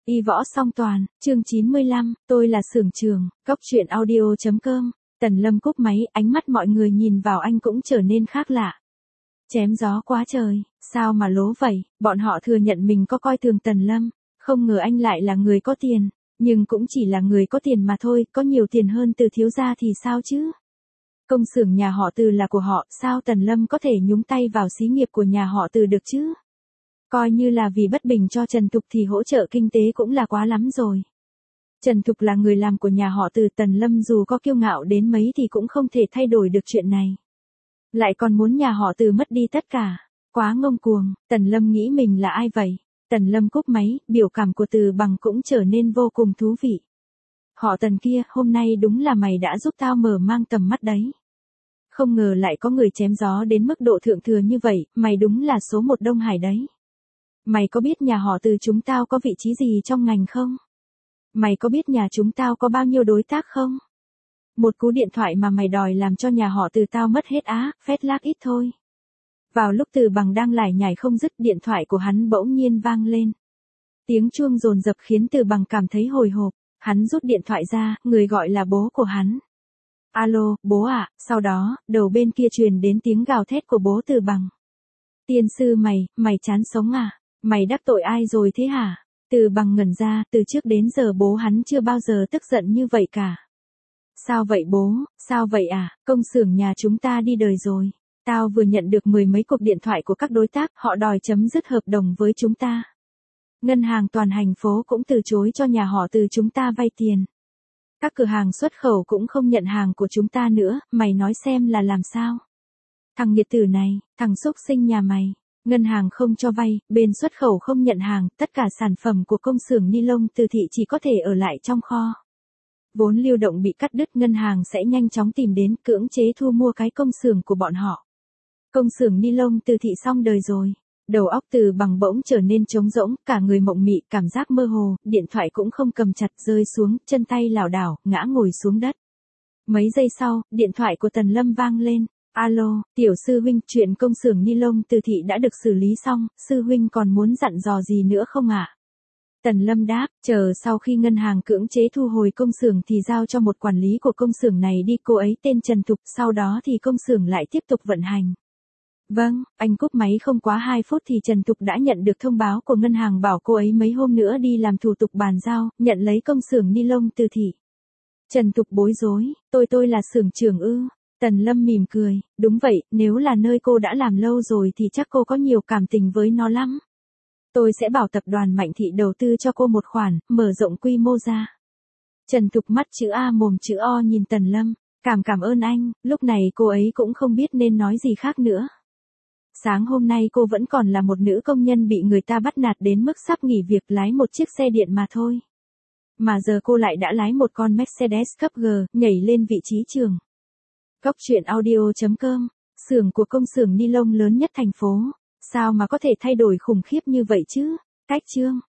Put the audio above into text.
Y võ song toàn, chương 95, tôi là xưởng trường, Cốc truyện audio.com. Tần Lâm cúp máy, ánh mắt mọi người nhìn vào anh cũng trở nên khác lạ. Chém gió quá trời, sao mà lố vậy, bọn họ thừa nhận mình có coi thường Tần Lâm, không ngờ anh lại là người có tiền, nhưng cũng chỉ là người có tiền mà thôi, có nhiều tiền hơn Từ thiếu gia thì sao chứ? Công xưởng nhà họ Từ là của họ, sao Tần Lâm có thể nhúng tay vào xí nghiệp của nhà họ Từ được chứ? Coi như là vì bất bình cho Trần Thục thì hỗ trợ kinh tế cũng là quá lắm rồi. Trần Thục là người làm của nhà họ Từ, Tần Lâm dù có kiêu ngạo đến mấy thì cũng không thể thay đổi được chuyện này. Lại còn muốn nhà họ Từ mất đi tất cả, quá ngông cuồng. Tần Lâm nghĩ mình là ai vậy? Tần Lâm cúp máy, biểu cảm của Từ Bằng cũng trở nên vô cùng thú vị. Họ Tần kia, hôm nay đúng là mày đã giúp tao mở mang tầm mắt đấy. Không ngờ lại có người chém gió đến mức độ thượng thừa như vậy, mày đúng là số một Đông Hải đấy. Mày có biết nhà họ Từ chúng tao có vị trí gì trong ngành không? Mày có biết nhà chúng tao có bao nhiêu đối tác không? Một cú điện thoại mà mày đòi làm cho nhà họ Từ tao mất hết á, phét lác ít thôi. Vào lúc Từ Bằng đang lải nhải không dứt, điện thoại của hắn bỗng nhiên vang lên. Tiếng chuông dồn dập khiến Từ Bằng cảm thấy hồi hộp, hắn rút điện thoại ra, người gọi là bố của hắn. Alo, bố ạ, sau đó, đầu bên kia truyền đến tiếng gào thét của bố Từ Bằng. Tiên sư mày chán sống à? Mày đắc tội ai rồi thế hả? Từ Bằng ngẩn ra, từ trước đến giờ bố hắn chưa bao giờ tức giận như vậy cả. Sao vậy bố, sao vậy à, công xưởng nhà chúng ta đi đời rồi. Tao vừa nhận được 10 mấy cuộc điện thoại của các đối tác, họ đòi chấm dứt hợp đồng với chúng ta. Ngân hàng toàn thành phố cũng từ chối cho nhà họ Từ chúng ta vay tiền. Các cửa hàng xuất khẩu cũng không nhận hàng của chúng ta nữa, mày nói xem là làm sao? Thằng nghiệt tử này, thằng xúc sinh nhà mày. Ngân hàng không cho vay, bên xuất khẩu không nhận hàng, tất cả sản phẩm của công xưởng ni lông Từ thị chỉ có thể ở lại trong kho. Vốn lưu động bị cắt đứt, ngân hàng sẽ nhanh chóng tìm đến cưỡng chế thu mua cái công xưởng của bọn họ. Công xưởng ni lông Từ thị xong đời rồi. Đầu óc Từ Bằng bỗng trở nên trống rỗng, cả người mộng mị, cảm giác mơ hồ, điện thoại cũng không cầm chặt, rơi xuống, chân tay lảo đảo, ngã ngồi xuống đất. Mấy giây sau, điện thoại của Tần Lâm vang lên. Alo, tiểu sư huynh, chuyện công xưởng ni lông Từ thị đã được xử lý xong, sư huynh còn muốn dặn dò gì nữa không ạ? Tần Lâm đáp, chờ sau khi ngân hàng cưỡng chế thu hồi công xưởng thì giao cho một quản lý của công xưởng này đi, cô ấy tên Trần Thục, sau đó thì công xưởng lại tiếp tục vận hành. Vâng, anh cúp máy không quá 2 phút thì Trần Thục đã nhận được thông báo của ngân hàng bảo cô ấy mấy hôm nữa đi làm thủ tục bàn giao, nhận lấy công xưởng ni lông Từ thị. Trần Thục bối rối, tôi là xưởng trưởng ư? Tần Lâm mỉm cười, đúng vậy, nếu là nơi cô đã làm lâu rồi thì chắc cô có nhiều cảm tình với nó lắm. Tôi sẽ bảo tập đoàn Mạnh Thị đầu tư cho cô một khoản, mở rộng quy mô ra. Trần Thục mắt chữ A mồm chữ O nhìn Tần Lâm, cảm ơn anh, lúc này cô ấy cũng không biết nên nói gì khác nữa. Sáng hôm nay cô vẫn còn là một nữ công nhân bị người ta bắt nạt đến mức sắp nghỉ việc lái một chiếc xe điện mà thôi. Mà giờ cô lại đã lái một con Mercedes cấp G, nhảy lên vị trí trưởng. Cốc truyện audio.com, xưởng của công xưởng ni lông lớn nhất thành phố, sao mà có thể thay đổi khủng khiếp như vậy chứ? Cách chương